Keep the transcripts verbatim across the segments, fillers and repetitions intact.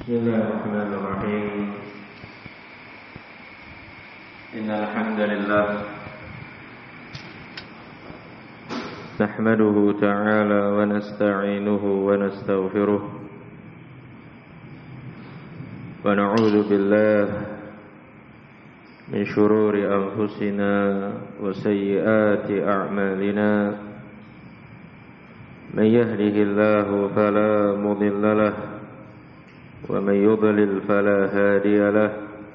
Bismillahirrahmanirrahim. Innal hamdalillah nahmaduhu ta'ala wa nasta'inuhu wa nastaghfiruh wa na'udzu billahi min shururi anfusina wa sayyiati a'malina. Man yahdihillahu fala mudilla lahu ومن يضلل فلا هادي له.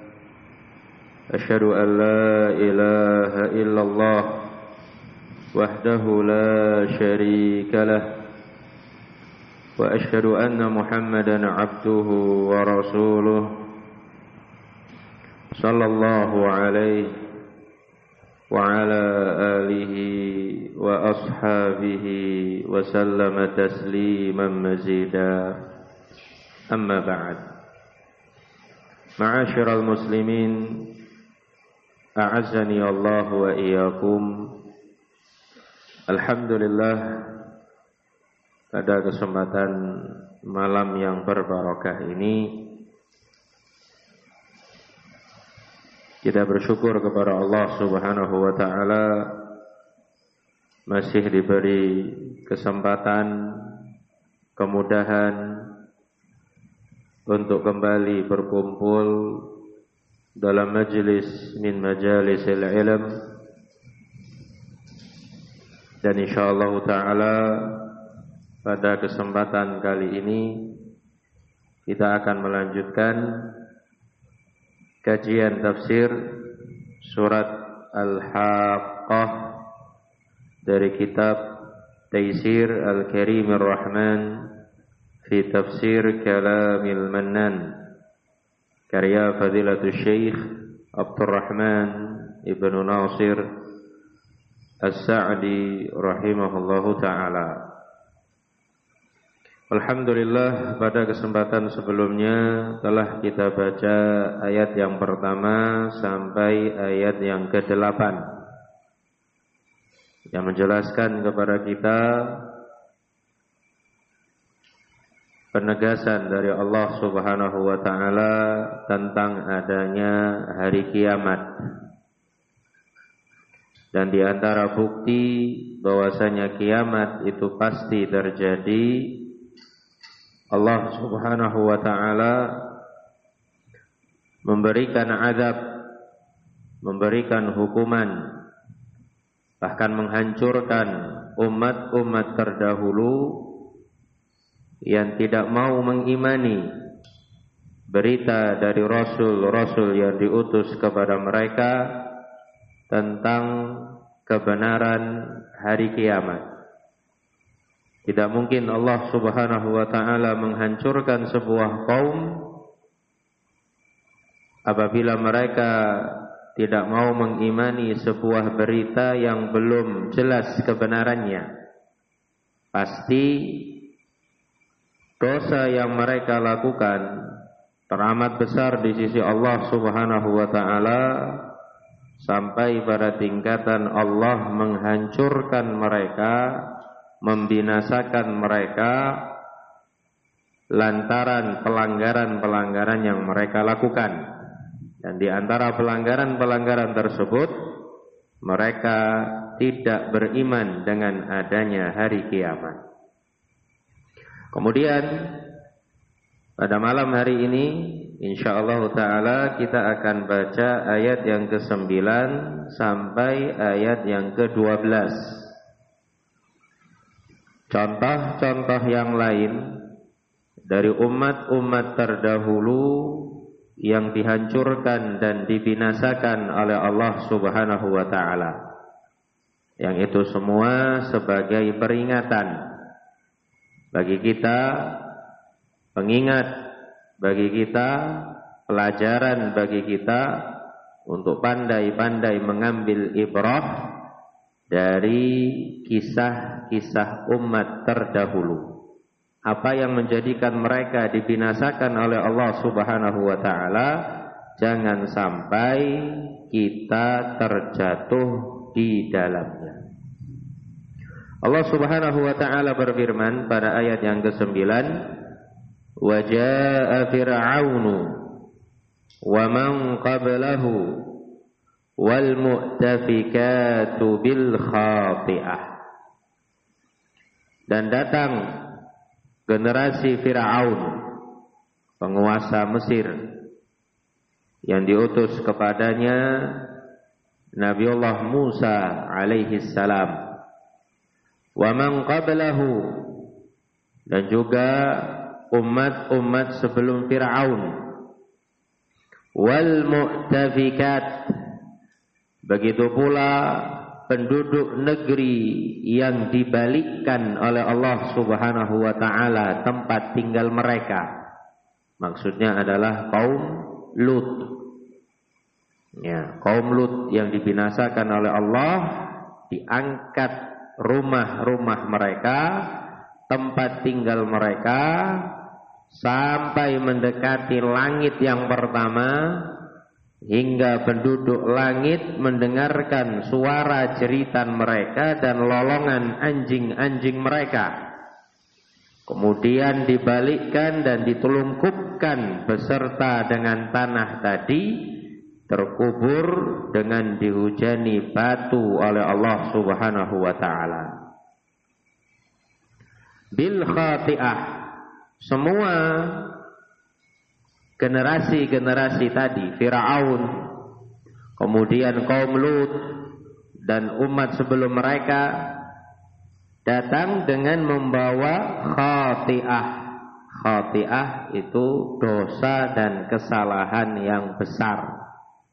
أشهد أن لا إله إلا الله وحده لا شريك له وأشهد أن محمدا عبده ورسوله صلى الله عليه وعلى آله وأصحابه وسلم تسليما مزيدا. Amma ba'd. Ma'asyiral muslimin, a'azzani Allah wa iyyakum. Alhamdulillah, pada kesempatan malam yang berbarakah ini kita bersyukur kepada Allah Subhanahu wa taala masih diberi kesempatan, kemudahan untuk kembali berkumpul dalam majlis min majalisil ilm, dan insyaallah ta'ala pada kesempatan kali ini kita akan melanjutkan kajian tafsir surat Al-Haqqah dari kitab Taisir Al-Karimir Rahman fi tafsir Kalamil Mannan, karya Fadilatul Syekh Abdurrahman Ibn Nasir As-Sa'di rahimahullahu ta'ala. Alhamdulillah, pada kesempatan sebelumnya telah kita baca ayat yang pertama sampai ayat yang kedelapan yang menjelaskan kepada kita penegasan dari Allah Subhanahu wa taala tentang adanya hari kiamat. Dan di antara bukti bahwasanya kiamat itu pasti terjadi, Allah Subhanahu wa taala memberikan azab, memberikan hukuman, bahkan menghancurkan umat-umat terdahulu yang tidak mau mengimani berita dari rasul-rasul yang diutus kepada mereka tentang kebenaran hari kiamat. Tidak mungkin Allah Subhanahu wa taala menghancurkan sebuah kaum apabila mereka tidak mau mengimani sebuah berita yang belum jelas kebenarannya. Pasti dosa yang mereka lakukan teramat besar di sisi Allah Subhanahu wa taala, sampai pada tingkatan Allah menghancurkan mereka, membinasakan mereka lantaran pelanggaran-pelanggaran yang mereka lakukan. Dan di antara pelanggaran-pelanggaran tersebut, mereka tidak beriman dengan adanya hari kiamat. Kemudian pada malam hari ini insyaallah ta'ala kita akan baca ayat yang kesembilan sampai ayat yang kedua belas. Contoh-contoh yang lain dari umat-umat terdahulu yang dihancurkan dan dibinasakan oleh Allah Subhanahu wa taala. Yang itu semua sebagai peringatan bagi kita, pengingat bagi kita, pelajaran bagi kita untuk pandai-pandai mengambil ibrah dari kisah-kisah umat terdahulu. Apa yang menjadikan mereka dibinasakan oleh Allah Subhanahu wa taala, jangan sampai kita terjatuh di dalamnya. Allah Subhanahu wa taala berfirman pada ayat yang kesembilan, wa jaa'a fir'aunu wa man qablahu wal mu'tafikatu bil khati'ah. Dan datang generasi Fir'aun, penguasa Mesir, yang diutus kepadanya Nabiullah Musa alaihi salam, wa man qablahu, dan juga umat-umat sebelum Fir'aun, wal mu'tafikat, begitu pula penduduk negeri yang dibalikkan oleh Allah Subhanahu wa taala tempat tinggal mereka. Maksudnya adalah kaum Lut. Ya, kaum Lut yang dibinasakan oleh Allah, diangkat rumah-rumah mereka, tempat tinggal mereka, sampai mendekati langit yang pertama, hingga penduduk langit mendengarkan suara jeritan mereka dan lolongan anjing-anjing mereka. Kemudian dibalikkan dan ditulungkupkan beserta dengan tanah tadi, terkubur dengan dihujani batu oleh Allah Subhanahu wa taala. Bil khati'ah, semua generasi-generasi tadi, Fir'aun, kemudian kaum Lut dan umat sebelum mereka, datang dengan membawa khati'ah. Khati'ah itu dosa dan kesalahan yang besar.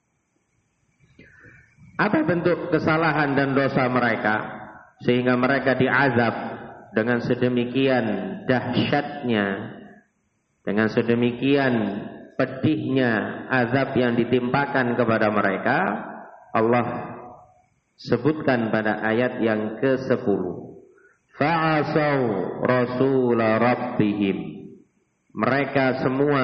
Apa bentuk kesalahan dan dosa mereka sehingga mereka diazab dengan sedemikian dahsyatnya, dengan sedemikian pedihnya azab yang ditimpakan kepada mereka? Allah sebutkan pada ayat yang kesepuluh. Fa'asau rasula rabbihim, mereka semua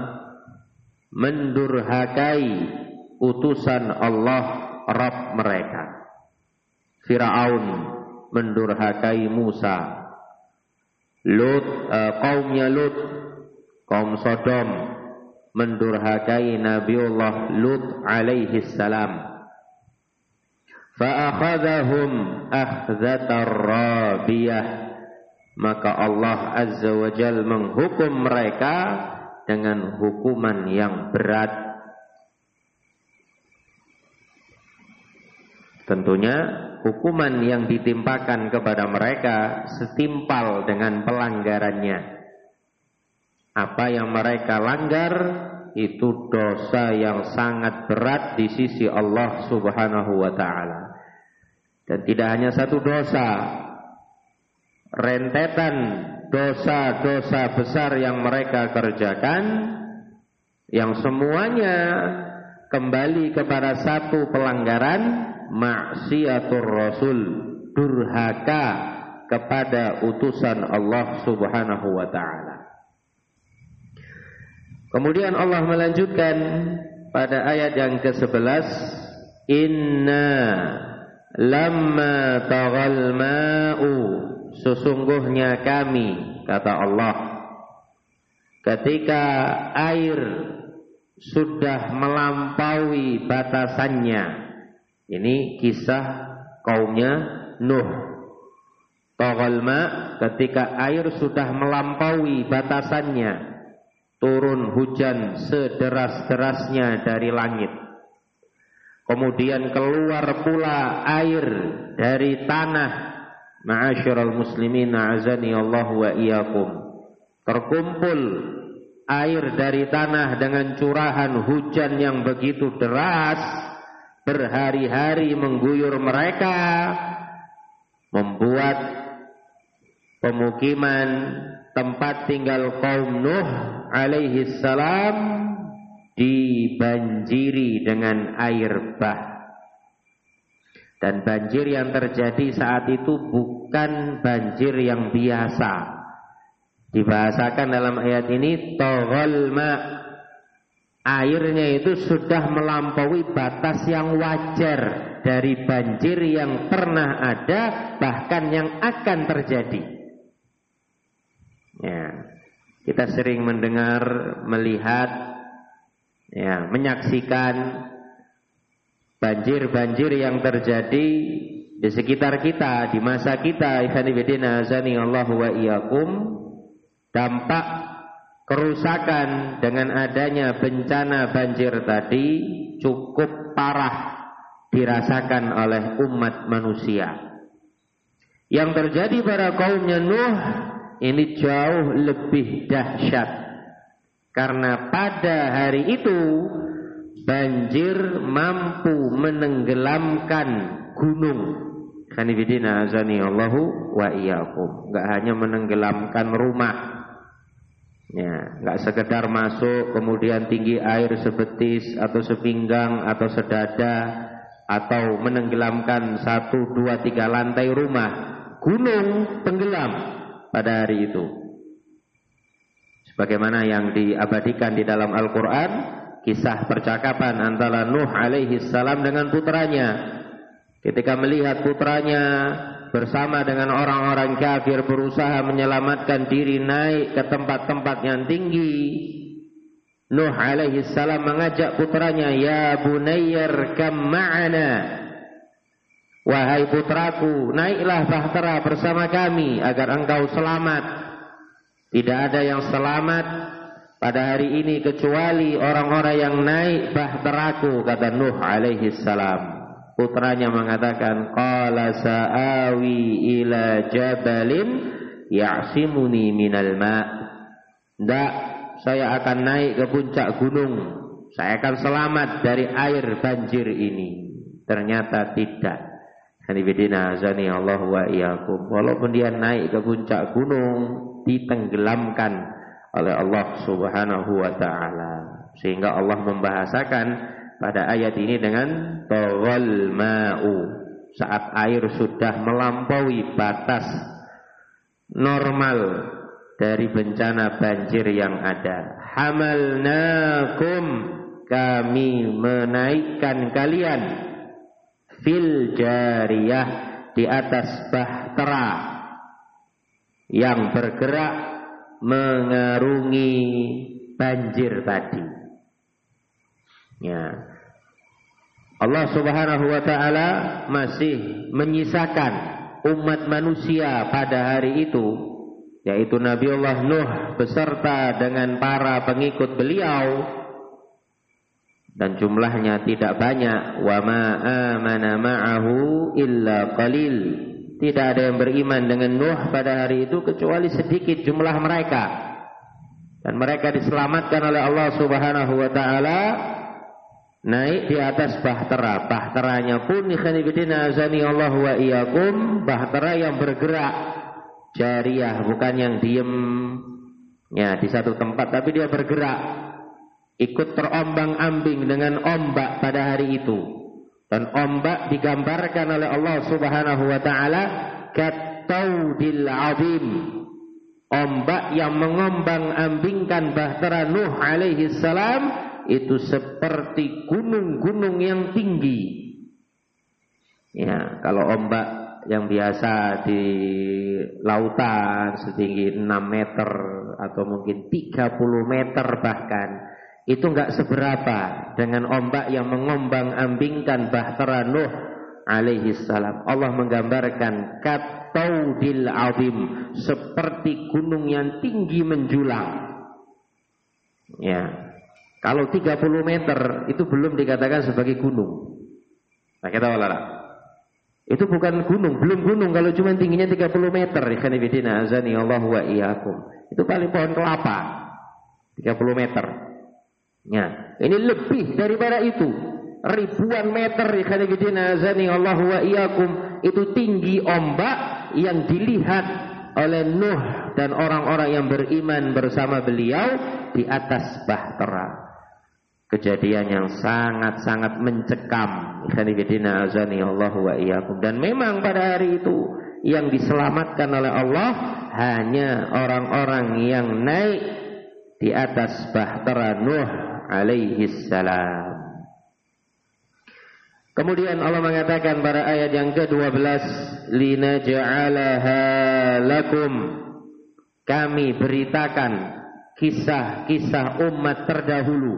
mendurhakai utusan Allah Rabb mereka. Fir'aun mendurhakai Musa, Lut, uh, kaumnya Lut, kaum Sodom mendurhakai Nabiullah Lut alaihi salam. Fa'akhadhahum akhzatar rabiyah, maka Allah Azza wa Jal menghukum mereka dengan hukuman yang berat. Tentunya hukuman yang ditimpakan kepada mereka setimpal dengan pelanggarannya. Apa yang mereka langgar itu dosa yang sangat berat di sisi Allah Subhanahu wa ta'ala. Dan tidak hanya satu dosa, rentetan dosa-dosa besar yang mereka kerjakan, yang semuanya kembali kepada satu pelanggaran, maksiatur rasul, durhaka kepada utusan Allah Subhanahu wa ta'ala. Kemudian Allah melanjutkan pada ayat yang kesebelas, inna lamma taghal ma'u, sesungguhnya kami, kata Allah, ketika air sudah melampaui batasannya. Ini kisah kaumnya Nuh. Taghal ma', ketika air sudah melampaui batasannya, turun hujan sederas-derasnya dari langit. Kemudian keluar pula air dari tanah. Ma'asyiral muslimin, a'azani Allah wa iyyakum. Terkumpul air dari tanah dengan curahan hujan yang begitu deras, berhari-hari mengguyur mereka, membuat pemukiman tempat tinggal kaum Nuh alaihi salam dibanjiri dengan air bah. Dan banjir yang terjadi saat itu bukan banjir yang biasa. Dibahasakan dalam ayat ini taghal ma', airnya itu sudah melampaui batas yang wajar dari banjir yang pernah ada, bahkan yang akan terjadi. Ya. Kita sering mendengar, melihat, ya, menyaksikan banjir-banjir yang terjadi di sekitar kita, di masa kita. Ikhwani fillah azani Allahu wa iyyakum. Dampak kerusakan dengan adanya bencana banjir tadi cukup parah dirasakan oleh umat manusia. Yang terjadi pada kaumnya Nuh ini jauh lebih dahsyat, karena pada hari itu banjir mampu menenggelamkan gunung. Khanifidina azani Allahu wa iyyakum. Enggak hanya menenggelamkan rumah, ya, enggak sekedar masuk kemudian tinggi air sebetis atau sepinggang atau sedada, atau menenggelamkan satu, dua, tiga lantai rumah. Gunung tenggelam pada hari itu, sebagaimana yang diabadikan di dalam Al-Quran, kisah percakapan antara Nuh alaihi salam dengan putranya. Ketika melihat putranya bersama dengan orang-orang kafir berusaha menyelamatkan diri naik ke tempat-tempat yang tinggi, Nuh alaihi salam mengajak putranya, ya bunayyar kam ma'ana, wahai putraku, naiklah bahtera bersama kami agar engkau selamat. Tidak ada yang selamat pada hari ini kecuali orang-orang yang naik bahteraku, kata Nuh alaihi salam. Putranya mengatakan, qala sa'awi ila jabalin ya'simuni minal ma'. Tidak, saya akan naik ke puncak gunung, saya akan selamat dari air banjir ini. Ternyata tidak. Hanifidina azani Allah wa iyyakum. Walaupun dia naik ke puncak gunung, ditenggelamkan oleh Allah subhanahu wa ta'ala. Sehingga Allah membahasakan pada ayat ini dengan taghal ma'u, saat air sudah melampaui batas normal dari bencana banjir yang ada. Hamalnakum, kami menaikkan kalian, fil jariyah, di atas bahtera yang bergerak mengarungi banjir tadi. Ya, Allah subhanahu wa ta'ala masih menyisakan umat manusia pada hari itu, yaitu Nabiullah Nuh beserta dengan para pengikut beliau, dan jumlahnya tidak banyak. Wa ma amana ma'ahu illa qalil. Tidak ada yang beriman dengan Nuh pada hari itu kecuali sedikit jumlah mereka, dan mereka diselamatkan oleh Allah subhanahu wa ta'ala naik di atas bahtera. Bahteranya pun ikhwanifidina azani Allah wa iyyakum, bahtera yang bergerak, jariyah, bukan yang diem ya di satu tempat, tapi dia bergerak, ikut terombang-ambing dengan ombak pada hari itu. Dan ombak digambarkan oleh Allah subhanahu wa ta'ala kataudil azim, ombak yang mengombang-ambingkan bahtera Nuh alaihi salam itu seperti gunung-gunung yang tinggi. Ya, kalau ombak yang biasa di lautan setinggi enam meter atau mungkin tiga puluh meter bahkan, itu enggak seberapa dengan ombak yang mengombang-ambingkan bahtera Nuh alaihi salam. Allah menggambarkan kataudil azim, seperti gunung yang tinggi menjulang. Ya, kalau tiga puluh meter itu belum dikatakan sebagai gunung. Nah, kita wala. Itu bukan gunung, belum gunung kalau cuma tingginya tiga puluh meter. Ikhwan fillah azani Allah wa iyyakum. Itu paling pohon kelapa. tiga puluh meter. Ya, ini lebih daripada itu. Ribuan meter, ikhwan fillah azani Allah wa iyyakum. Itu tinggi ombak yang dilihat oleh Nuh dan orang-orang yang beriman bersama beliau di atas bahtera. Kejadian yang sangat-sangat mencekam. Ikhwanifidina azani Allah wa iyyakum. Dan memang pada hari itu yang diselamatkan oleh Allah hanya orang-orang yang naik di atas bahtera Nuh alaihi salam. Kemudian Allah mengatakan pada ayat yang kedua belas, linaj'alaha lakum, kami beritakan kisah-kisah umat terdahulu.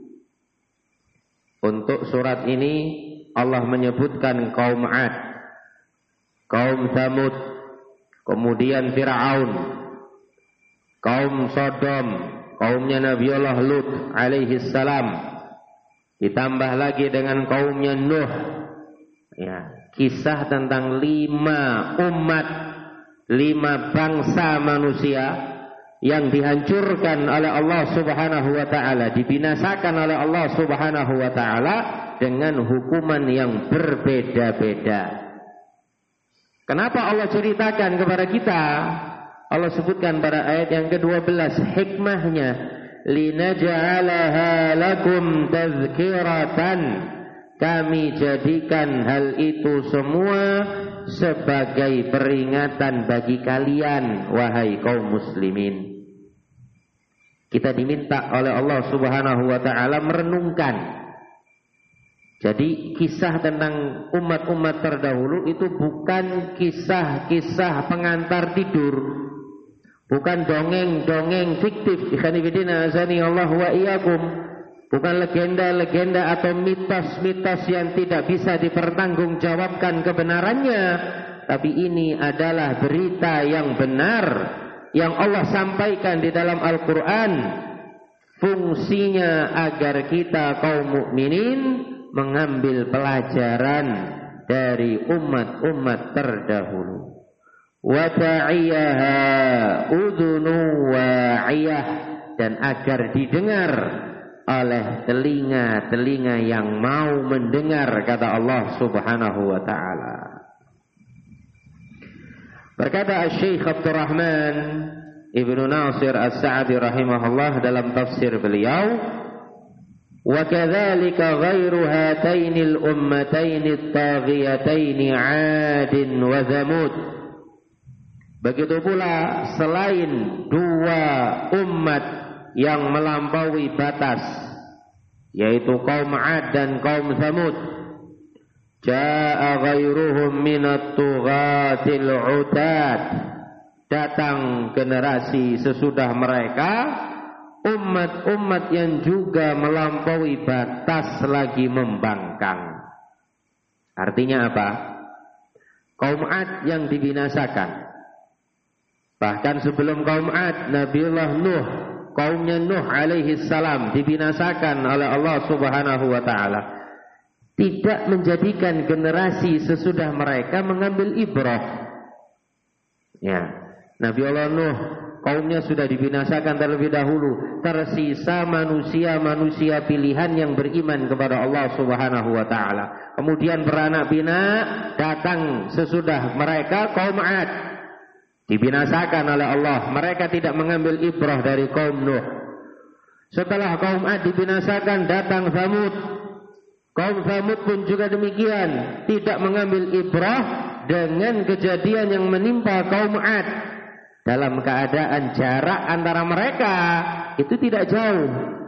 Untuk surat ini Allah menyebutkan kaum 'Ad, kaum Tsamud, kemudian Fir'aun, kaum Sodom, kaumnya Nabiullah Lut alaihi salam, ditambah lagi dengan kaumnya Nuh. Ya, kisah tentang lima umat, lima bangsa manusia yang dihancurkan oleh Allah Subhanahu wa taala, dibinasakan oleh Allah Subhanahu wa taala dengan hukuman yang berbeda-beda. Kenapa Allah ceritakan kepada kita? Allah sebutkan pada ayat yang kedua belas hikmahnya, linaj'alaha lakum tazkiratan, kami jadikan hal itu semua sebagai peringatan bagi kalian, wahai kaum muslimin. Kita diminta oleh Allah Subhanahu wa taala merenungkan. Jadi kisah tentang umat-umat terdahulu itu bukan kisah-kisah pengantar tidur, bukan dongeng-dongeng fiktif, ikhwanifidina azani Allah wa iyyakum, bukan legenda-legenda atau mitos-mitos yang tidak bisa dipertanggungjawabkan kebenarannya, tapi ini adalah berita yang benar yang Allah sampaikan di dalam Al-Quran. Fungsinya agar kita kaum mukminin mengambil pelajaran dari umat-umat terdahulu. Wa ta'iyaha udhunu wa'iyah, dan agar didengar oleh telinga-telinga yang mau mendengar, kata Allah Subhanahu wa taala. Berkata Syekh Abdurrahman Ibnu Nasir As-Sa'di rahimahullah dalam tafsir beliau, wa kadzalika ghairu hatainil ummataini at-taghiyataini 'Adin wa Tsamud. Begitu pula selain dua umat yang melampaui batas, yaitu kaum 'Ad dan kaum Tsamud, jaa'a ghairuhum minat tughatil 'utad, datang generasi sesudah mereka umat-umat yang juga melampaui batas lagi membangkang. Artinya apa? Kaum 'Ad yang dibinasakan. Bahkan sebelum kaum 'Ad, Nabiullah Nuh, kaumnya Nuh alaihi salam dibinasakan oleh Allah Subhanahu wa taala. Tidak menjadikan generasi sesudah mereka mengambil ibrah. Ya, Nabiullah Nuh, kaumnya sudah dibinasakan terlebih dahulu. Tersisa manusia-manusia pilihan yang beriman kepada Allah Subhanahu wa taala. Kemudian beranak pinak datang sesudah mereka kaum 'Ad, dibinasakan oleh Allah. Mereka tidak mengambil ibrah dari kaum Nuh. Setelah kaum 'Ad dibinasakan, datang Tsamud. Kaum Tsamud pun juga demikian, tidak mengambil ibrah dengan kejadian yang menimpa kaum 'Ad. Dalam keadaan jarak antara mereka itu tidak jauh.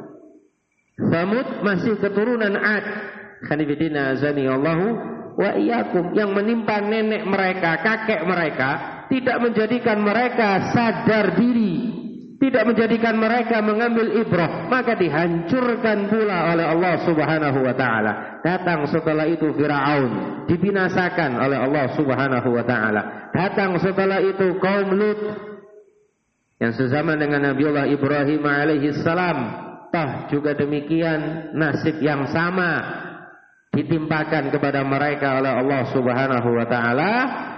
Tsamud masih keturunan 'Ad. Khanifidina azani Allahu wa iyyakum. Yang menimpa nenek mereka, kakek mereka, tidak menjadikan mereka sadar diri, tidak menjadikan mereka mengambil ibrah, maka dihancurkan pula oleh Allah Subhanahu wa taala. Datang setelah itu Fir'aun, dibinasakan oleh Allah Subhanahu wa taala. Datang setelah itu kaum Lut yang sezaman dengan Nabiullah Ibrahim alaihi salam, toh juga demikian nasib yang sama ditimpakan kepada mereka oleh Allah Subhanahu wa taala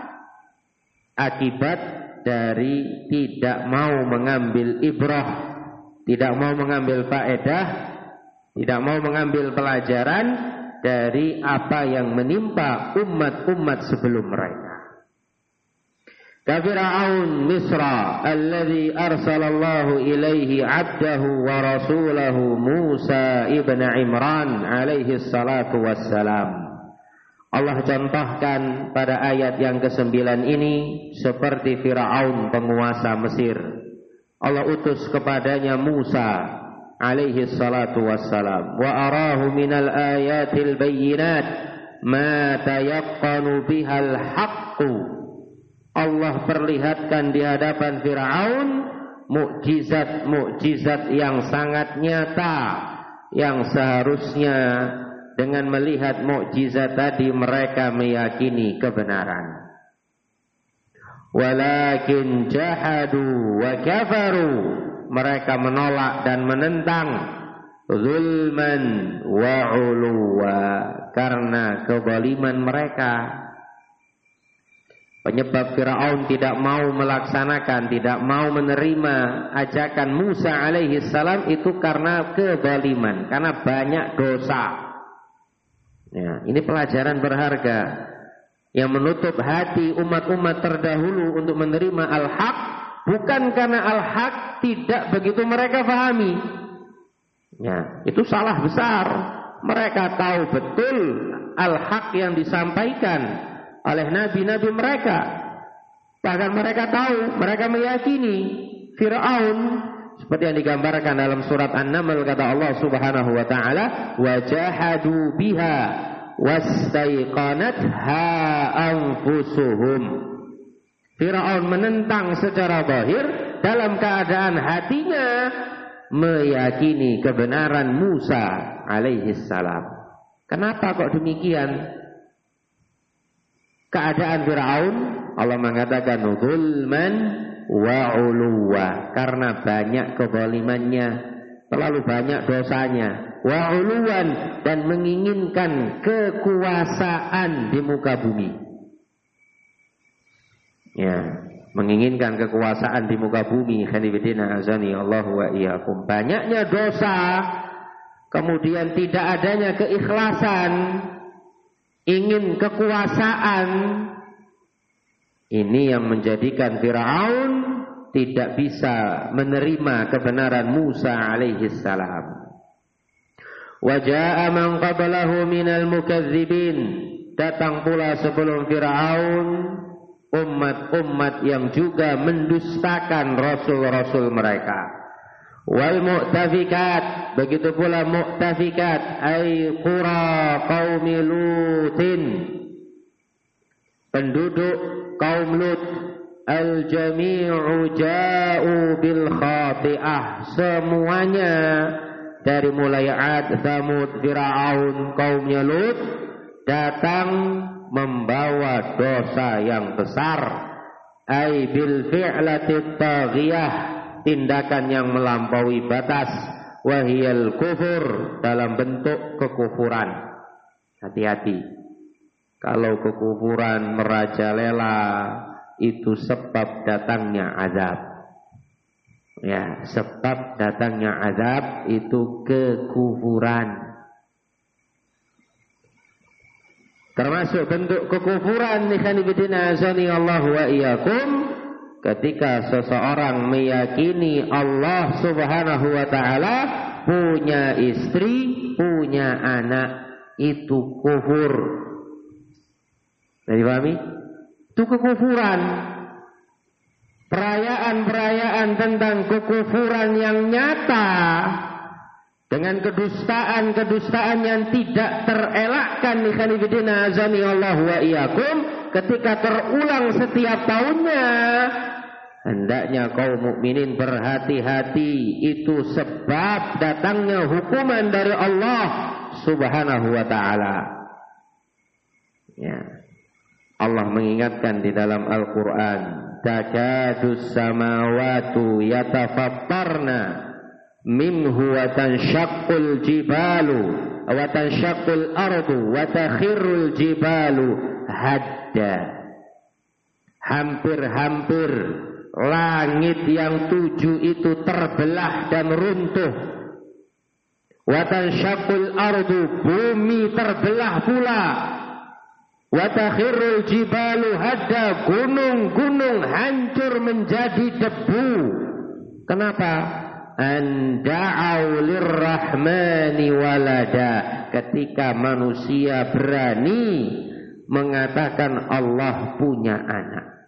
akibat dari tidak mau mengambil ibrah, tidak mau mengambil faedah, tidak mau mengambil pelajaran dari apa yang menimpa umat-umat sebelum mereka. Kafir'aun Misra alladhi arsalallahu ilaihi 'abdahu wa rasulahu Musa ibn Imran alaihi salatu wassalam. Allah contohkan pada ayat yang kesembilan ini seperti Fir'aun penguasa Mesir. Allah utus kepadanya Musa alaihi salatu wassalam. Wa arahu minal ayatil bayyinat ma tayaqqanu bihal haqqu. Allah perlihatkan di hadapan Fir'aun mukjizat-mukjizat yang sangat nyata, yang seharusnya dengan melihat mukjizat tadi mereka meyakini kebenaran. Walakin jahadu wa kafaru, mereka menolak dan menentang, zulman wa uluwa, karena kezaliman mereka. Penyebab Fir'aun tidak mau melaksanakan, tidak mau menerima ajakan Musa alaihi salam itu karena kezaliman, karena banyak dosa. Ya, ini pelajaran berharga yang menutup hati umat-umat terdahulu untuk menerima al-haq, bukan karena al-haq tidak begitu mereka pahami. Ya, itu salah besar. Mereka tahu betul al-haq yang disampaikan oleh nabi-nabi mereka. Bahkan mereka tahu, mereka meyakini Fir'aun seperti yang digambarkan dalam surat An-Naml, kata Allah Subhanahu wa taala, "Wa jahadu biha wastaiqanatha anfusuhum." Fir'aun menentang secara zahir dalam keadaan hatinya meyakini kebenaran Musa alaihi salam. Kenapa kok demikian? Keadaan Fir'aun, Allah mengatakan zulman wa uluwa, karena banyak kezalimannya, terlalu banyak dosanya, wa uluwan, dan menginginkan kekuasaan di muka bumi. Ya, menginginkan kekuasaan di muka bumi. Khanifidina azani Allahu wa iyyakum. Banyaknya dosa, kemudian tidak adanya keikhlasan, ingin kekuasaan, ini yang menjadikan Fir'aun tidak bisa menerima kebenaran Musa alaihi salam. Wa jaa'a man qablahu minal mukadzibin, datang pula sebelum Fir'aun umat-umat yang juga mendustakan rasul-rasul mereka. Wal mu'tafikat, begitu pula mu'tafikat, ay qura qaumi Lutin, penduduk kaum Lut. Al jami'u ja'u bil khati'ah, semuanya dari mulai Ad, Tsamud, Fir'aun, kaumnya Lut, datang membawa dosa yang besar. Ay bil fi'lati taghiyah, tindakan yang melampaui batas. Wahiyal kufur, dalam bentuk kekufuran. Hati-hati, kalau kekufuran merajalela itu sebab datangnya azab. Ya, sebab datangnya azab itu kekufuran. Termasuk bentuk kekufuran nikhanibidina azani Allah wa iyyakum, ketika seseorang meyakini Allah Subhanahu wa ta'ala punya istri, punya anak, itu kufur. Jadi pahami? Itu kekufuran. Perayaan-perayaan tentang kekufuran yang nyata, dengan kedustaan-kedustaan yang tidak terelakkan, nikhanibidina azani Allah wa iyyakum, ketika terulang setiap tahunnya, hendaknya kaum mukminin berhati-hati. Itu sebab datangnya hukuman dari Allah Subhanahu wa ta'ala. Ya. Allah mengingatkan di dalam Al-Quran, takadus samawatu yatafattarna minhu wa tanshaqqul jibalu wa tanshaqqul ardu wa takhirrul jibalu hadda. Hampir-hampir langit yang tujuh itu terbelah dan runtuh. Wa tanshaqqul ardu, bumi terbelah pula. Wa takhirrul jibalu hadda, gunung-gunung hancur menjadi debu. Kenapa? Anda'au lirrahmani walada, ketika manusia berani mengatakan Allah punya anak.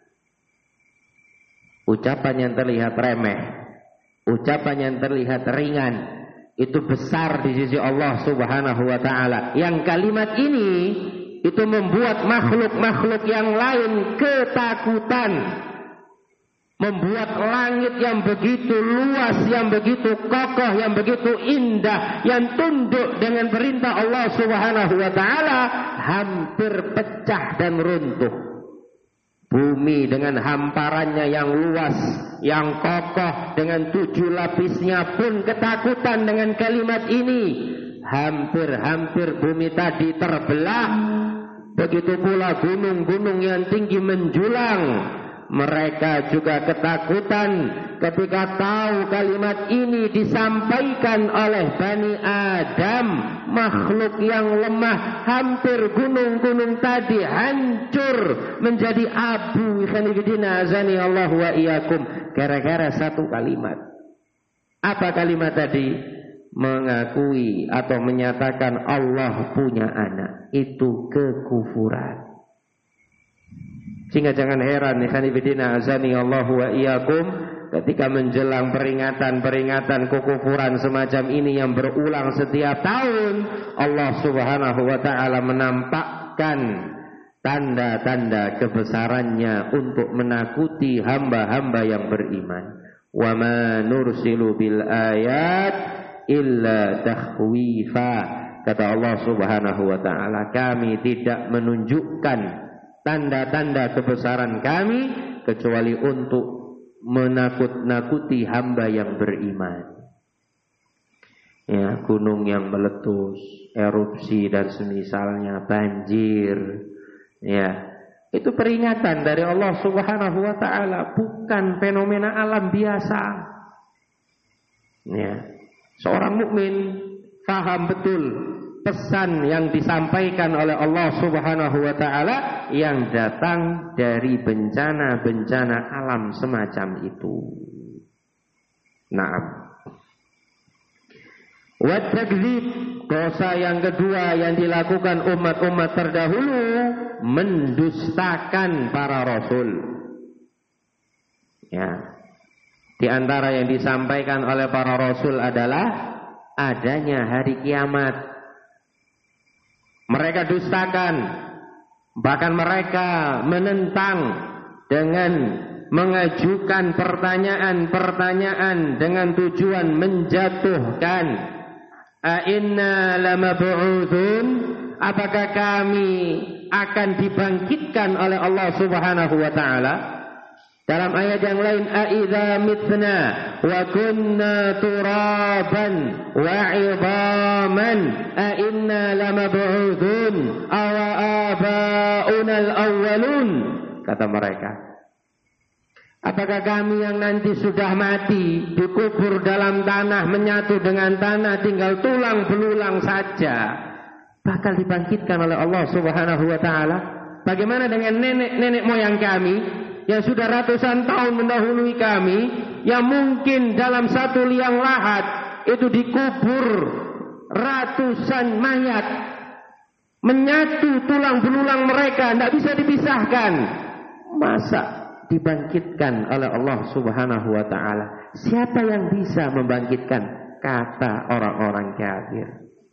Ucapan yang terlihat remeh, ucapan yang terlihat ringan, itu besar di sisi Allah Subhanahu wa ta'ala. Yang kalimat ini itu membuat makhluk-makhluk yang lain ketakutan, membuat langit yang begitu luas, yang begitu kokoh, yang begitu indah, yang tunduk dengan perintah Allah Subhanahu wa taala, hampir pecah dan runtuh. Bumi dengan hamparannya yang luas, yang kokoh, dengan tujuh lapisnya pun ketakutan dengan kalimat ini. Hampir-hampir bumi tadi terbelah. Begitu pula gunung-gunung yang tinggi menjulang. Mereka juga ketakutan ketika tahu kalimat ini disampaikan oleh Bani Adam, makhluk yang lemah. Hampir gunung-gunung tadi hancur menjadi abu. Khanifidina azani Allah wa iyakum, gara-gara satu kalimat. Apa kalimat tadi? Mengakui atau menyatakan Allah punya anak. Itu kekufuran. Sehingga jangan heran, ikhwanifidina azani Allah wa iyyakum, ketika menjelang peringatan-peringatan kekufuran semacam ini yang berulang setiap tahun, Allah Subhanahu wa taala menampakkan tanda-tanda kebesarannya untuk menakuti hamba-hamba yang beriman. Wa ma nursilu bil ayat illa takhwifa. Kata Allah Subhanahu wa taala, kami tidak menunjukkan tanda-tanda kebesaran kami kecuali untuk menakut-nakuti hamba yang beriman. Ya, gunung yang meletus, erupsi dan semisalnya, banjir, ya, itu peringatan dari Allah Subhanahu wa taala, bukan fenomena alam biasa. Ya, seorang mukmin paham betul pesan yang disampaikan oleh Allah Subhanahu wa taala yang datang dari bencana-bencana alam semacam itu. Naam. Wa takdzib, dosa yang kedua yang dilakukan umat-umat terdahulu, mendustakan para rasul. Ya. Di antara yang disampaikan oleh para rasul adalah adanya hari kiamat. Mereka dustakan, bahkan mereka menentang dengan mengajukan pertanyaan-pertanyaan dengan tujuan menjatuhkan. A'inna lamab'udun, apakah kami akan dibangkitkan oleh Allah Subhanahu wa taala? Dalam ayat yang lain, a'idza mitna wa kunna turaban wa 'idhaman a inna lamab'udun aw aba'una al-awwalun. Kata mereka, apakah kami yang nanti sudah mati dikubur dalam tanah, menyatu dengan tanah, tinggal tulang belulang saja, bakal dibangkitkan oleh Allah Subhanahu wa taala? Bagaimana dengan nenek-nenek moyang kami yang sudah ratusan tahun mendahului kami, yang mungkin dalam satu liang lahat itu dikubur ratusan mayat, menyatu tulang belulang mereka, tidak bisa dipisahkan. Masa dibangkitkan oleh Allah Subhanahu wa taala? Siapa yang bisa membangkitkan? Kata orang-orang kafir.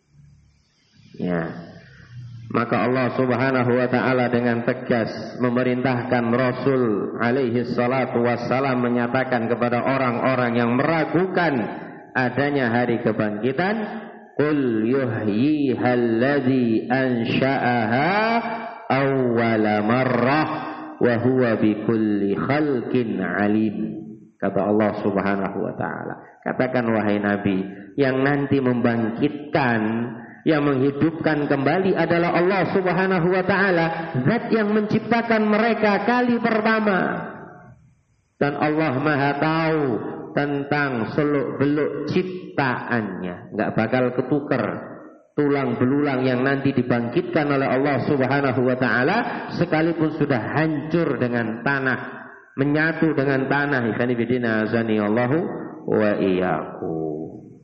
Ya. Maka Allah Subhanahu wa taala dengan tegas memerintahkan Rasul alaihi salatu wassalam menyatakan kepada orang-orang yang meragukan adanya hari kebangkitan, qul yuhyiha alladzi ansha'aha awwala marrah wa huwa bikulli khalqin alim. Kata Allah Subhanahu wa taala, katakan wahai Nabi, yang nanti membangkitkan, yang menghidupkan kembali adalah Allah Subhanahu wa taala, zat yang menciptakan mereka kali pertama. Dan Allah Maha tahu tentang seluk-beluk ciptaannya, enggak bakal ketuker. Tulang belulang yang nanti dibangkitkan oleh Allah Subhanahu wa taala sekalipun sudah hancur dengan tanah, menyatu dengan tanah, ikhwan fillah azani Allahu wa iyyakum.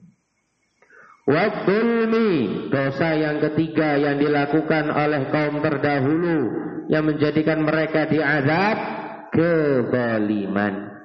Wadulmi, dosa yang ketiga yang dilakukan oleh kaum terdahulu yang menjadikan mereka diazab, kezaliman.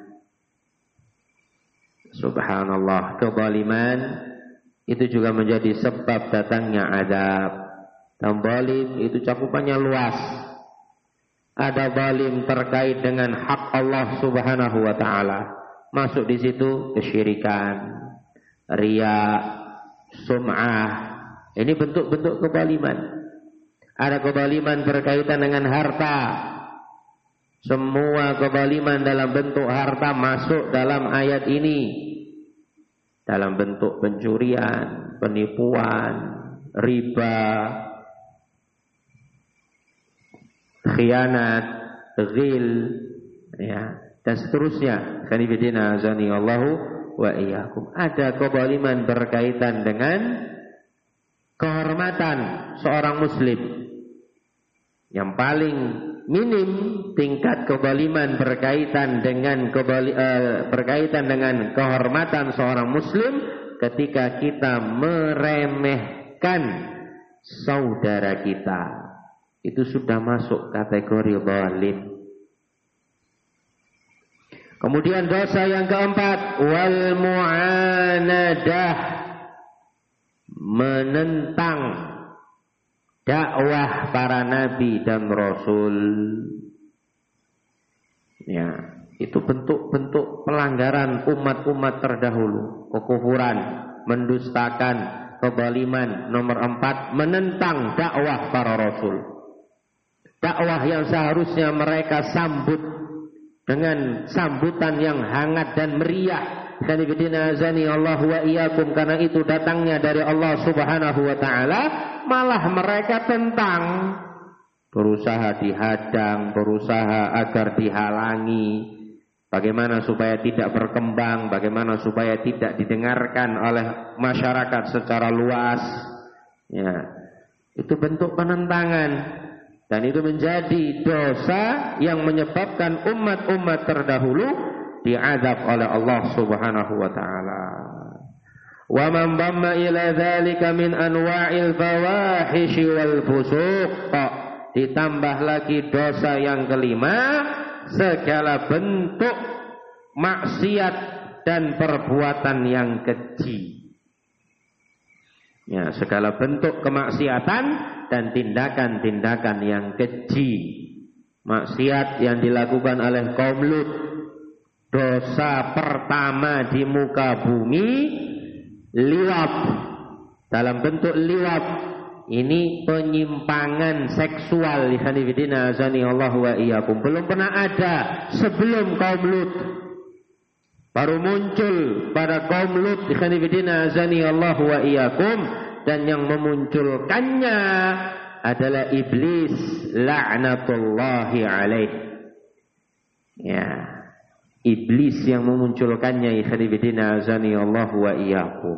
Subhanallah, kezaliman itu juga menjadi sebab datangnya azab. Dan zalim itu cakupannya luas. ada zalim terkait dengan hak Allah Subhanahu wa taala. Masuk di situ kesyirikan, riya, sum'ah. Ini bentuk-bentuk kezaliman. Ada kezaliman berkaitan dengan harta. Semua kezaliman dalam bentuk harta masuk dalam ayat ini. Dalam bentuk pencurian, penipuan, riba, khianat, ghil, ya, dan seterusnya. Khanifidina azani Allahu wa iyyakum. Ada kezaliman berkaitan dengan kehormatan seorang muslim. Yang paling minim tingkat kezaliman berkaitan dengan kebali, uh, berkaitan dengan kehormatan seorang muslim ketika kita meremehkan saudara kita. Itu sudah masuk kategori zalim. Kemudian dosa yang keempat, wal mu'anadah, menentang dakwah para nabi dan rasul. Ya, itu bentuk-bentuk pelanggaran umat-umat terdahulu, kekufuran, mendustakan, kezaliman. Nomor empat, menentang dakwah para rasul. Dakwah yang seharusnya mereka sambut dengan sambutan yang hangat dan meriah. Khanifidina azani Allah wa iyyakum, karena itu datangnya dari Allah Subhanahu wa taala, malah mereka tentang, berusaha dihadang, berusaha agar dihalangi. Bagaimana supaya tidak berkembang, bagaimana supaya tidak didengarkan oleh masyarakat secara luas. Ya, itu bentuk penentangan. Dan itu menjadi dosa yang menyebabkan umat-umat terdahulu diazab oleh Allah Subhanahu wa taala. Wa man dhamma ila dzalika min anwa'il fawahish wal fusuq. Ditambah lagi dosa yang kelima, segala bentuk maksiat dan perbuatan yang keji. Ya, segala bentuk kemaksiatan dan tindakan-tindakan yang keji. Maksiat yang dilakukan oleh kaum Lut, dosa pertama di muka bumi, liwat. Dalam bentuk liwat, ini penyimpangan seksual. Ikhwanifidina azani Allah wa iyyakum. Belum pernah ada sebelum kaum Lut. Baru muncul pada kaum Lut. Ikhwanifidina azani Allah wa iyyakum. Dan yang memunculkannya adalah iblis, la'natullahi alaih. Ya, iblis yang memunculkannya. Ikhwanifidina azani Allah wa iyyakum.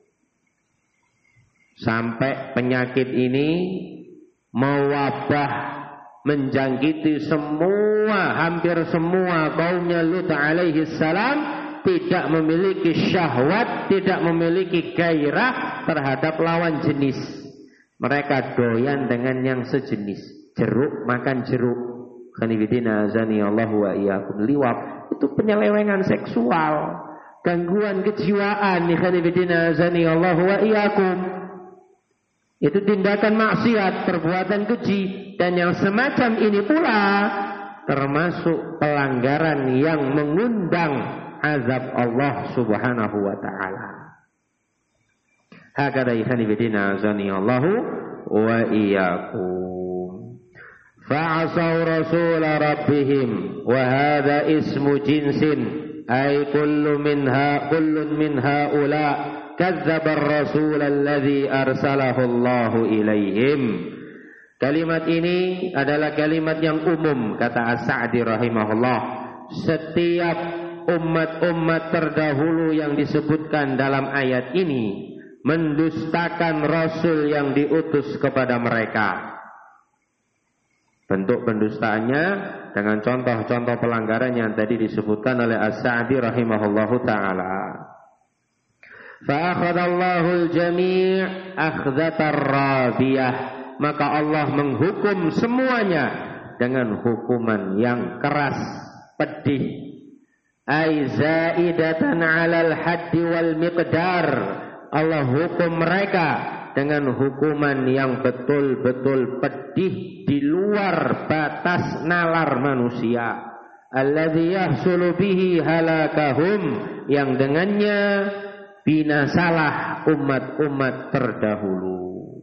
Sampai penyakit ini mewabah, menjangkiti semua, hampir semua kaumnya Lut alaihi salam. Tidak memiliki syahwat, tidak memiliki gairah terhadap lawan jenis. Mereka doyan dengan yang sejenis. Jeruk makan jeruk. Khanifidina azani Allahu wa iyyakum. Liwat itu penyelewengan seksual, gangguan kejiwaan. Khanifidina azani Allahu wa iyyakum. Itu tindakan maksiat, perbuatan keji. Dan yang semacam ini pula termasuk pelanggaran yang mengundang azab Allah Subhanahu wa ta'ala. Hakada ikhwanifidina azani Allahu wa iyyakum. Fa'asaw rasul rabbihim wa hadha ismu jinsin ay kullu minha kullun min haula kadzdzaba ar-rasul alladhi arsalahu Allahu ilaihim. Kalimat ini adalah kalimat yang umum, kata As-Sa'di rahimahullah. Setiap umat-umat terdahulu yang disebutkan dalam ayat ini mendustakan Rasul yang diutus kepada mereka. Bentuk pendustaannya dengan contoh-contoh pelanggaran yang tadi disebutkan oleh As-Sa'di rahimahullahu ta'ala. Fa'akhadallahu al-jami' akhzatar radiyah. Maka Allah menghukum semuanya dengan hukuman yang keras, pedih. Ay zaidatan 'alal haddi wal miqdar. Allah hukum mereka dengan hukuman yang betul-betul pedih di luar batas nalar manusia. Alladzi yahsulu bihi halakahum, yang dengannya binasalah umat-umat terdahulu.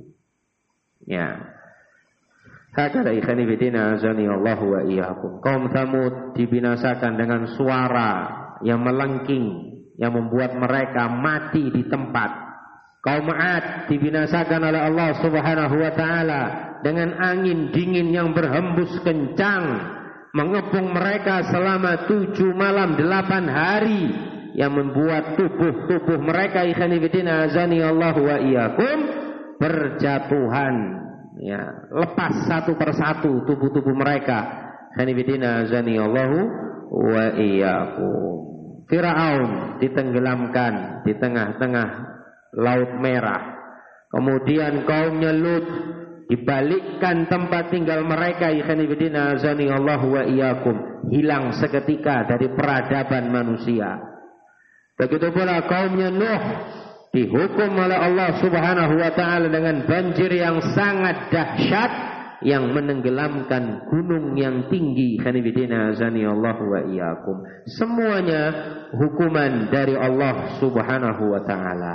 Ya. Hakala ikhani bidina azani Allah wa iyyakum. Kaum Tsamud dibinasakan dengan suara yang melengking yang membuat mereka mati di tempat. Kaum Ad dibinasakan oleh Allah Subhanahu wa taala dengan angin dingin yang berhembus kencang, mengepung mereka selama tujuh malam delapan hari, yang membuat tubuh-tubuh mereka ikhani fillah azani Allah wa iyyakum berjatuhan, ya, lepas satu persatu tubuh-tubuh mereka ikhani fillah azani Allah wa iyyakum. Fir'aun ditenggelamkan di tengah-tengah Laut Merah. Kemudian kaumnya Lut dibalikkan tempat tinggal mereka ikhani fillah azani Allah wa iyyakum, hilang seketika dari peradaban manusia. Begitu pula kaumnya Nuh dihukum oleh Allah Subhanahu wa taala dengan banjir yang sangat dahsyat yang menenggelamkan gunung yang tinggi. Khanifidina azani Allah wa iyyakum. Semuanya hukuman dari Allah Subhanahu wa taala.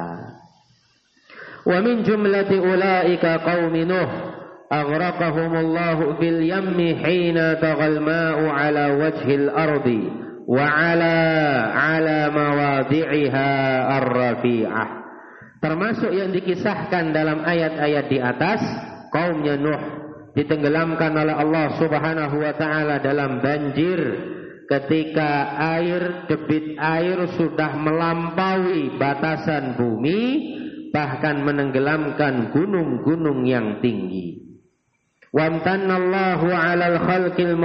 Wa min jumlati ulaika qaumi Nuh aghraqahumullahu fil yammi hina taghal ma'u ala wajhil ardi wa ala ala mawadhi'iha ar-rafi'ah. Termasuk yang dikisahkan dalam ayat-ayat di atas, kaumnya Nuh ditenggelamkan oleh Allah Subhanahu wa taala dalam banjir ketika air, debit air sudah melampaui batasan bumi, bahkan menenggelamkan gunung-gunung yang tinggi. Wamtanallahu 'alal khalqil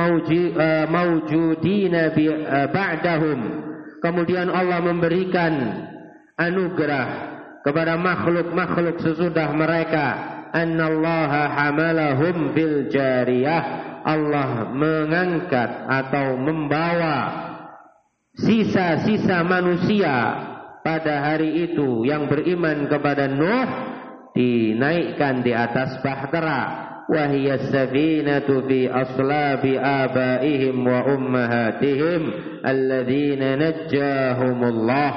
mawjudina ba'dahum. Kemudian Allah memberikan anugerah kepada makhluk-makhluk sesudah mereka. Annallaha hamalahum fil jariyah. Allah mengangkat atau membawa sisa-sisa manusia pada hari itu yang beriman kepada Nuh, dinaikkan di atas bahtera. Wa hiya safinatu fi aslabi abaihim wa ummahatihim alladzina najjahumullah.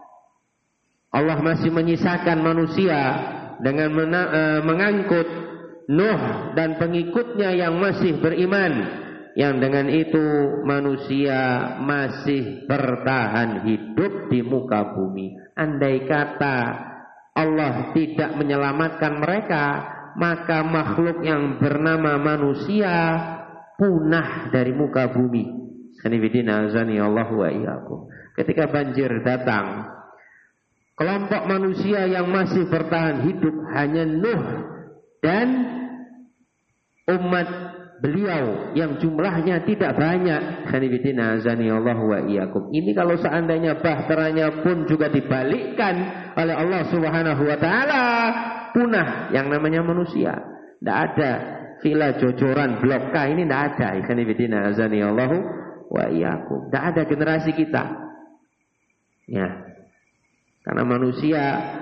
Allah masih menyisakan manusia dengan mena- uh, mengangkut Nuh dan pengikutnya yang masih beriman, yang dengan itu manusia masih bertahan hidup di muka bumi. Andai kata Allah tidak menyelamatkan mereka, maka makhluk yang bernama manusia punah dari muka bumi. Sanifidina azani Allah wa iyyakum. Ketika banjir datang, kelompok manusia yang masih bertahan hidup hanya Nuh dan umat beliau yang jumlahnya tidak banyak. Khanifidina azani Allah wa iyyakum. Ini kalau seandainya bahteranya pun juga dibalikkan oleh Allah Subhanahu wa taala, punah yang namanya manusia. Tidak ada villa jojoran blok K, ini tidak ada. Khanifidina azani Allah wa iyyakum. Tidak ada generasi kita. Ya. Karena manusia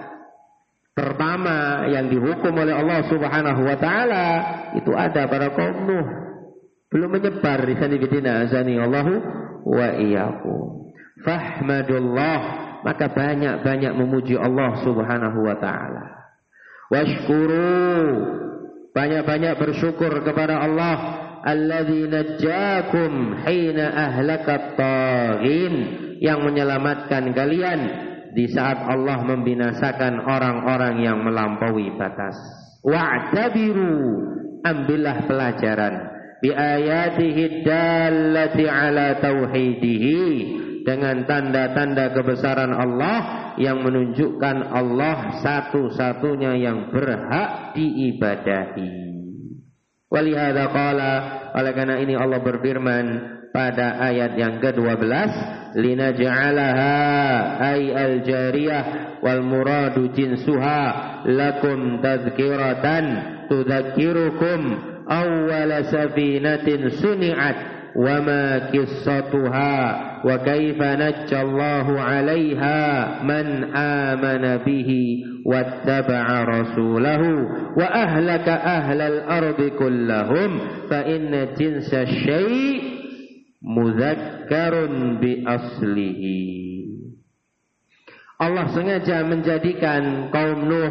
pertama yang dihukum oleh Allah Subhanahu wa taala itu ada pada kaum Nuh. Belum menyebar di sanibidina azani Allahu wa iyyakum. Fahmadullah, maka banyak-banyak memuji Allah Subhanahu wa taala. Washkuru, banyak-banyak bersyukur kepada Allah alladzi najjakum hina ahlakat taghin, yang menyelamatkan kalian di saat Allah membinasakan orang-orang yang melampaui batas. Wa'tabiru, ambillah pelajaran bi ayatihi dallati ala tauhidihi, dengan tanda-tanda kebesaran Allah yang menunjukkan Allah satu-satunya yang berhak diibadahi. Walihada qala, oleh karena ini Allah berfirman pada ayat yang kedua belas, linaj'alaha ay al-jariyah wal muradu jinsuha lakum tadhkiratan tudzakirukum awwala safinatin suni'at wa ma qissatuha wa kaifa najjallahu 'alaiha man amana bihi wattaba'a rasulahu wa ahlaka ahlal ardi kullahum fa inna jinsa syai' mudzakkarun bi aslihi. Allah sengaja menjadikan kaum Nuh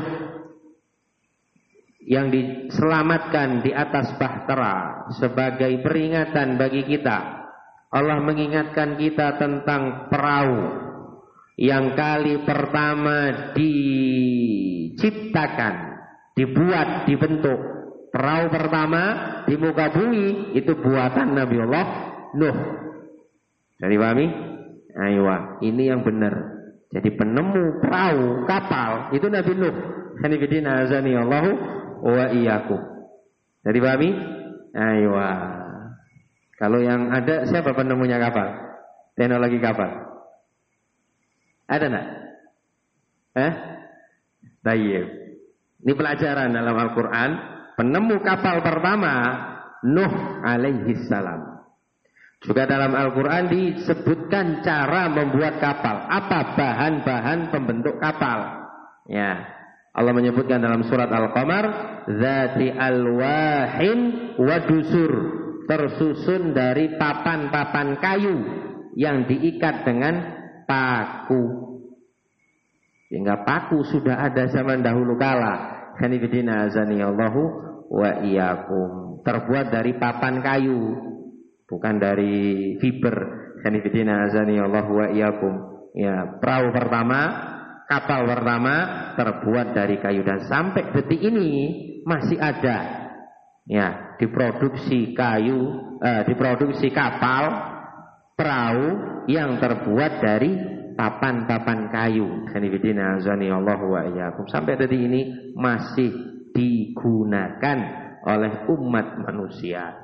yang diselamatkan di atas bahtera sebagai peringatan bagi kita. Allah mengingatkan kita tentang perahu yang kali pertama diciptakan, dibuat, dibentuk. Perahu pertama di muka bumi itu buatan Nabi Allah Nuh. Jadi pahami? Ayo, ini yang benar. Jadi penemu perahu, kapal itu Nabi Nuh. Hanifidina azani Allahu wa iyyakum. Jadi pahami? Ayo. Kalau yang ada siapa penemunya kapal? Teknologi kapal. Ada enggak? Eh? Baik. Ini pelajaran dalam Al-Qur'an, penemu kapal pertama Nuh alaihi salam. Juga dalam Al-Quran disebutkan cara membuat kapal. Apa bahan-bahan pembentuk kapal? Ya, Allah menyebutkan dalam surat Al-Qamar, Zati alwahin wa dusur, tersusun dari papan-papan kayu yang diikat dengan paku. Sehingga paku sudah ada zaman dahulu kala. Kanifidina azani Allahu wa iyyakum. Terbuat dari papan kayu, bukan dari fiber. Kanifidina azani Allah wa iyyakum. Ya, perahu pertama, kapal pertama terbuat dari kayu dan sampai detik ini masih ada. Ya, diproduksi kayu, eh, diproduksi kapal, perahu yang terbuat dari papan-papan kayu. Kanifidina azani Allah wa iyyakum. Sampai detik ini masih digunakan oleh umat manusia.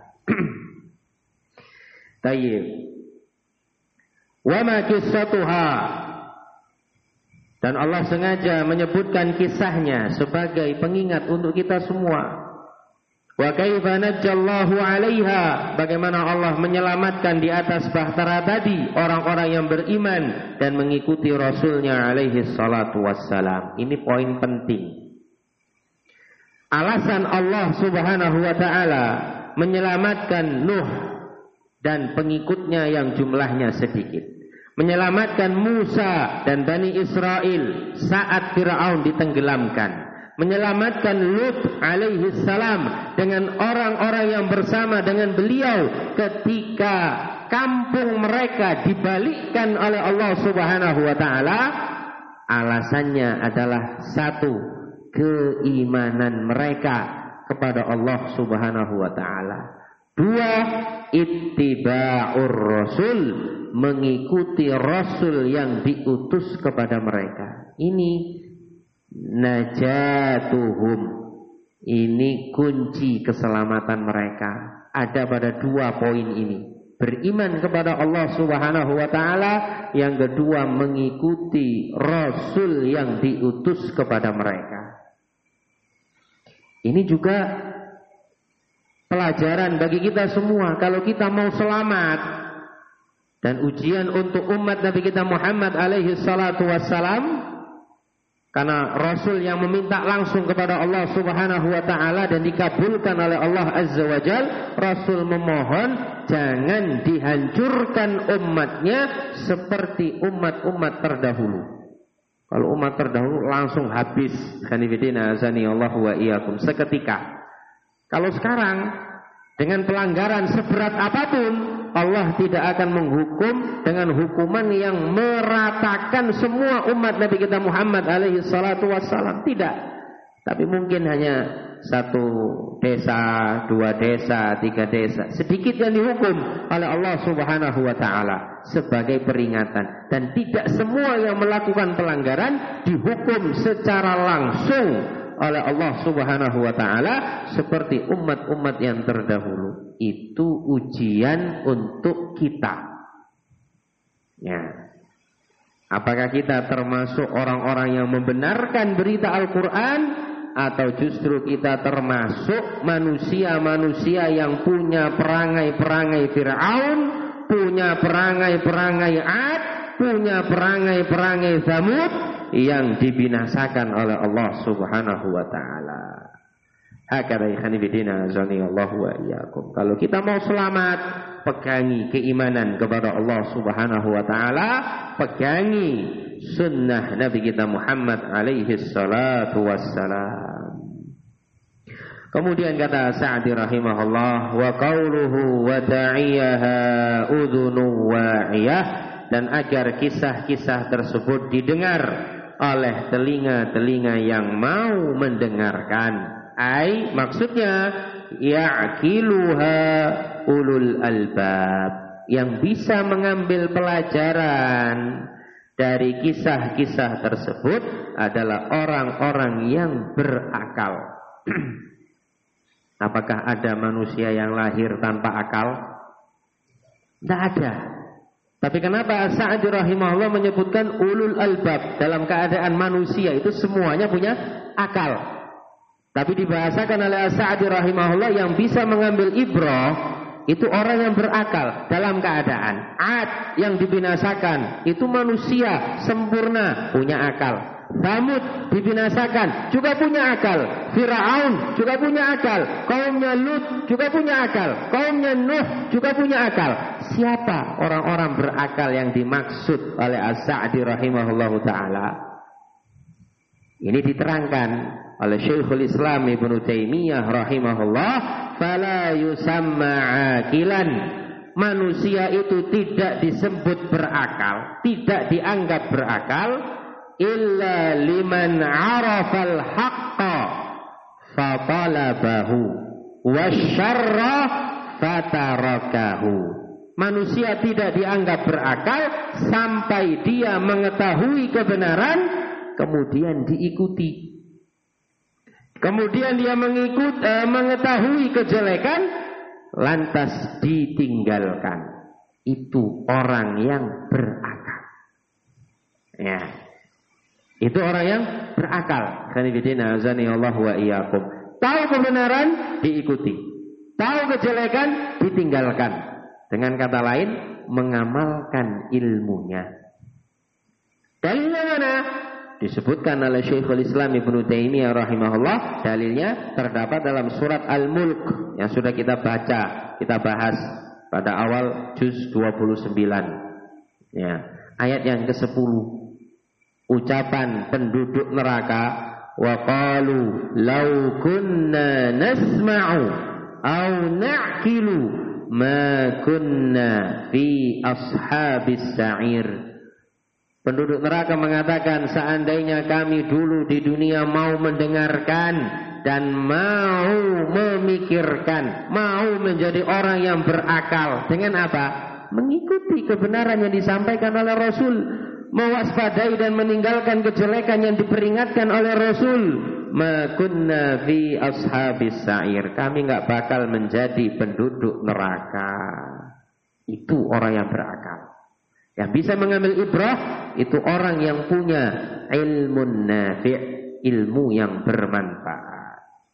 Tayyib. Wa ma qissatuha. Dan Allah sengaja menyebutkan kisahnya sebagai pengingat untuk kita semua. Wa kaifa najjallahu 'alaiha, bagaimana Allah menyelamatkan di atas bahtera tadi orang-orang yang beriman dan mengikuti Rasulnya alaihi salatu wassalam. Ini poin penting. Alasan Allah Subhanahu wa taala menyelamatkan Nuh dan pengikutnya yang jumlahnya sedikit, menyelamatkan Musa dan Bani Israel saat Fir'aun ditenggelamkan, menyelamatkan Lut alaihi salam dengan orang-orang yang bersama dengan beliau ketika kampung mereka dibalikkan oleh Allah Subhanahu wa taala. Alasannya adalah satu, keimanan mereka kepada Allah Subhanahu wa taala. Dua, ittiba'ur rasul, mengikuti rasul yang diutus kepada mereka. Ini najatuhum, ini kunci keselamatan mereka. Ada pada dua poin ini. Beriman kepada Allah Subhanahu wa taala, yang kedua mengikuti rasul yang diutus kepada mereka. Ini juga pelajaran bagi kita semua. Kalau kita mau selamat, dan ujian untuk umat Nabi kita Muhammad alaihi salatu wassalam, karena Rasul yang meminta langsung kepada Allah Subhanahu wa ta'ala dan dikabulkan oleh Allah Azza wa Jal, Rasul memohon jangan dihancurkan umatnya seperti umat-umat terdahulu. Kalau umat terdahulu langsung habis, kanifidina azani Allah wa iyyakum, seketika. Kalau sekarang dengan pelanggaran seberat apapun, Allah tidak akan menghukum dengan hukuman yang meratakan semua umat Nabi kita Muhammad alaihi salatu wassalam. Tidak. Tapi mungkin hanya satu desa, dua desa, tiga desa, sedikit yang dihukum oleh Allah Subhanahu wa ta'ala sebagai peringatan. Dan tidak semua yang melakukan pelanggaran dihukum secara langsung oleh Allah Subhanahu wa ta'ala seperti umat-umat yang terdahulu. Itu ujian untuk kita. Ya. Apakah kita termasuk orang-orang yang membenarkan berita Al-Quran atau justru kita termasuk manusia-manusia yang punya perangai-perangai Fir'aun, punya perangai-perangai 'Ad, punya perangai-perangai Tsamud yang dibinasakan oleh Allah Subhanahu wa taala. Hakadha ikhwani bidina azani Allah wa iyyakum. Kalau kita mau selamat, pegangi keimanan kepada Allah Subhanahu wa taala, pegangi sunnah Nabi kita Muhammad alaihi salatu wassalam. Kemudian kata Sa'di rahimahullah, wa qauluhu wa ta'iyaha udhunu wa'iyah, dan agar kisah-kisah tersebut didengar oleh telinga-telinga yang mau mendengarkan. Ai maksudnya ya'kiluha ulul albab, yang bisa mengambil pelajaran dari kisah-kisah tersebut adalah orang-orang yang berakal. Apakah ada manusia yang lahir tanpa akal? Tidak ada. Tapi kenapa Sa'di rahimahullah menyebutkan ulul albab? Dalam keadaan manusia itu semuanya punya akal. Tapi dibahasakan oleh Sa'di rahimahullah yang bisa mengambil ibrah itu orang yang berakal dalam keadaan. 'Ad yang dibinasakan itu manusia sempurna, punya akal. Tsamud dibinasakan juga punya akal. Fir'aun juga punya akal. Kaumnya Lut juga punya akal. Kaumnya Nuh juga punya akal. Siapa orang-orang berakal yang dimaksud oleh As-Sa'di rahimahullahu ta'ala? Ini diterangkan oleh Syekhul Islam Ibnu Taimiyah rahimahullah, fala yusamma aqilan, manusia itu tidak disebut berakal, tidak dianggap berakal, illa liman arafal haqqa fatalabahu wasyarra fatarakahu. Manusia tidak dianggap berakal sampai dia mengetahui kebenaran kemudian diikuti. Kemudian dia mengikut, eh, mengetahui kejelekan, lantas ditinggalkan. Itu orang yang berakal. Ya, itu orang yang berakal. Khanifidina azani Allah wa iyyakum. Tahu kebenaran, diikuti. Tahu kejelekan, ditinggalkan. Dengan kata lain, mengamalkan ilmunya. Dalilnya mana? Disebutkan oleh Syekhul Islam Ibnu Taimiyah rahimahullah. Dalilnya terdapat dalam surat Al-Mulk yang sudah kita baca, kita bahas pada awal juz dua puluh sembilan. Ya, ayat yang kesepuluh. Ucapan penduduk neraka, wa qalu law kunna nasma'u aw na'qilu ma kunna fi ashabis sa'ir. Penduduk neraka mengatakan, seandainya kami dulu di dunia mau mendengarkan dan mau memikirkan, mau menjadi orang yang berakal. Dengan apa? Mengikuti kebenaran yang disampaikan oleh Rasul, mewaspadai dan meninggalkan kejelekan yang diperingatkan oleh Rasul. Ma kunna fi ashabis sa'ir, kami enggak bakal menjadi penduduk neraka. Itu orang yang berakal. Yang bisa mengambil ibrah itu orang yang punya ilmu nafi', ilmu yang bermanfaat.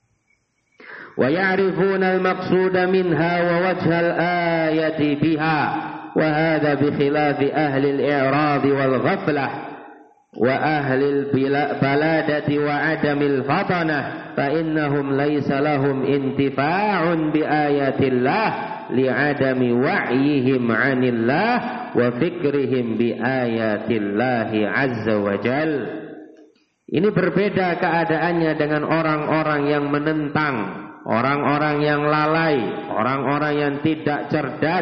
Wa ya'rifuna al-maqsuda minha wa wajha al-ayati biha, wa hadha bi khilafi ahli al-i'rad wal ghaflah wa ahli al-baladati wa adamil fatanah, fa innahum laysa lahum intifa'un bi ayatillah li'adami wa'yihim 'anillah wa fikrihim bi ayatillahi azza wa jal. Ini berbeda keadaannya dengan orang-orang yang menentang, orang-orang yang lalai, orang-orang yang tidak cerdas.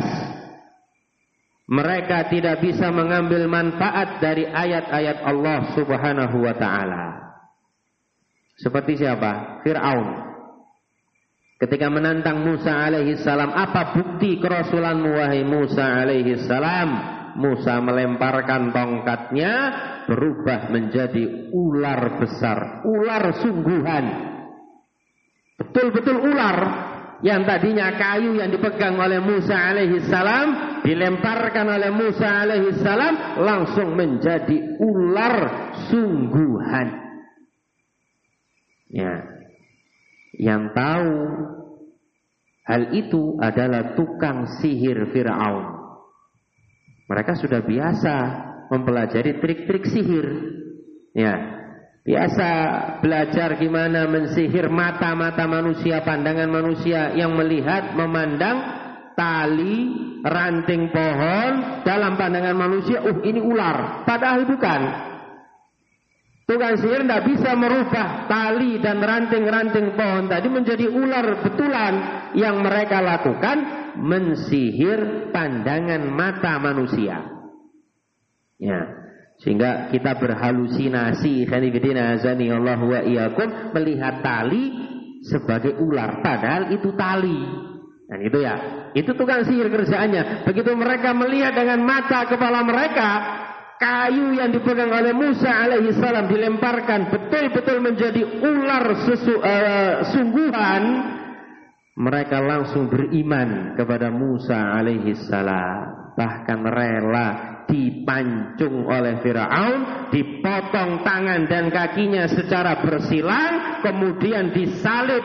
Mereka tidak bisa mengambil manfaat dari ayat-ayat Allah Subhanahu wa ta'ala. Seperti siapa? Fir'aun. Ketika menantang Musa alaihi salam, apa bukti kerasulanmu wahai Musa alaihi salam? Musa melemparkan tongkatnya, berubah menjadi ular besar, ular sungguhan. Betul-betul ular yang tadinya kayu yang dipegang oleh Musa alaihi salam, dilemparkan oleh Musa alaihi salam, langsung menjadi ular sungguhan. Ya. Yang tahu hal itu adalah tukang sihir Fir'aun. Mereka sudah biasa mempelajari trik-trik sihir. Ya, biasa belajar gimana mensihir mata-mata manusia, pandangan manusia yang melihat, memandang tali, ranting pohon dalam pandangan manusia. Uh, ini ular. Padahal bukan. Tukang sihir tidak bisa merubah tali dan ranting-ranting pohon tadi menjadi ular betulan. Yang mereka lakukan mensihir pandangan mata manusia. Ya, sehingga kita berhalusinasi, khanifidina azani Allah wa iyyakum, melihat tali sebagai ular, padahal itu tali. Dan itu ya, itu tukang sihir kerjaannya. Begitu mereka melihat dengan mata kepala mereka, kayu yang dipegang oleh Musa alaihi salam dilemparkan betul-betul menjadi ular sesu, uh, sungguhan. Mereka langsung beriman kepada Musa alaihi salam. Bahkan rela dipancung oleh Fir'aun, dipotong tangan dan kakinya secara bersilang, kemudian disalib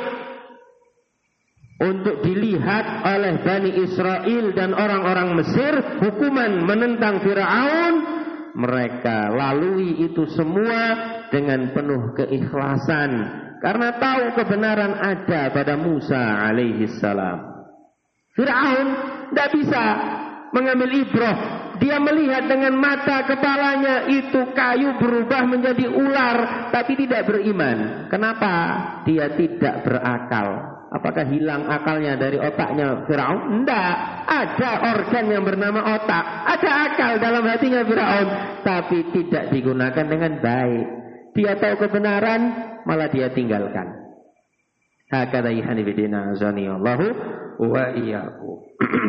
untuk dilihat oleh Bani Israel dan orang-orang Mesir. Hukuman menentang Fir'aun, mereka lalui itu semua dengan penuh keikhlasan, karena tahu kebenaran ada pada Musa alaihi salam. Fir'aun tidak bisa mengambil ibrah. Dia melihat dengan mata kepalanya itu kayu berubah menjadi ular, tapi tidak beriman. Kenapa? Dia tidak berakal. Apakah hilang akalnya dari otaknya Fir'aun? Tidak. Ada organ yang bernama otak. Ada akal dalam hatinya Fir'aun, tapi tidak digunakan dengan baik. Dia tahu kebenaran, malah dia tinggalkan. Hakadha ihanibidina azaniyallahu wa iyyakum.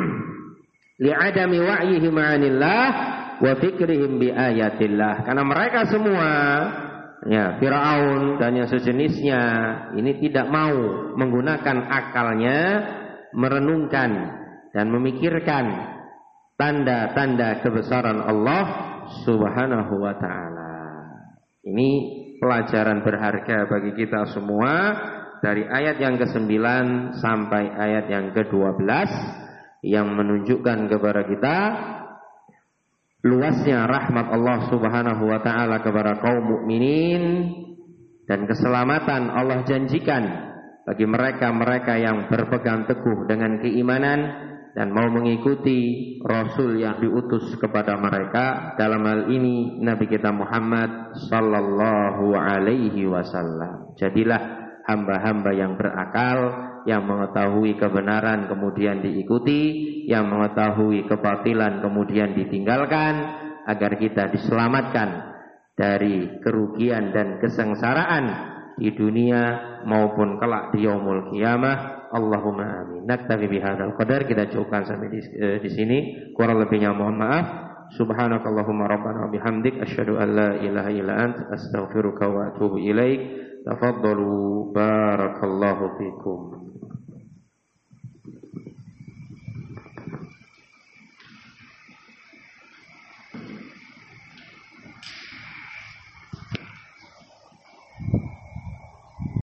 Li'adami wa'yihim 'anillah wa fikrihim bi ayatillah. Karena mereka semua, ya, Fir'aun dan yang sejenisnya, ini tidak mau menggunakan akalnya merenungkan dan memikirkan tanda-tanda kebesaran Allah Subhanahu wa ta'ala. Ini pelajaran berharga bagi kita semua dari ayat yang kesembilan sampai ayat yang kedua belas yang menunjukkan kepada kita luasnya rahmat Allah Subhanahu wa ta'ala kepada kaum mukminin dan keselamatan Allah janjikan bagi mereka-mereka yang berpegang teguh dengan keimanan dan mau mengikuti Rasul yang diutus kepada mereka, dalam hal ini Nabi kita Muhammad sallallahu alaihi wasallam. Jadilah hamba-hamba yang berakal, yang mengetahui kebenaran kemudian diikuti, yang mengetahui kebatilan kemudian ditinggalkan, agar kita diselamatkan dari kerugian dan kesengsaraan di dunia maupun kelak di yaumul qiyamah. Allahumma amin. Naktafi bihadzal qadar, kita cukupkan sampai di, eh, di sini. Kurang lebihnya mohon maaf. Subhanakallahumma rabbana wa bihamdik asyhadu an la ilaha illa anta astaghfiruka wa atubu ilaik. Tafaddalu, barakallahu fikum.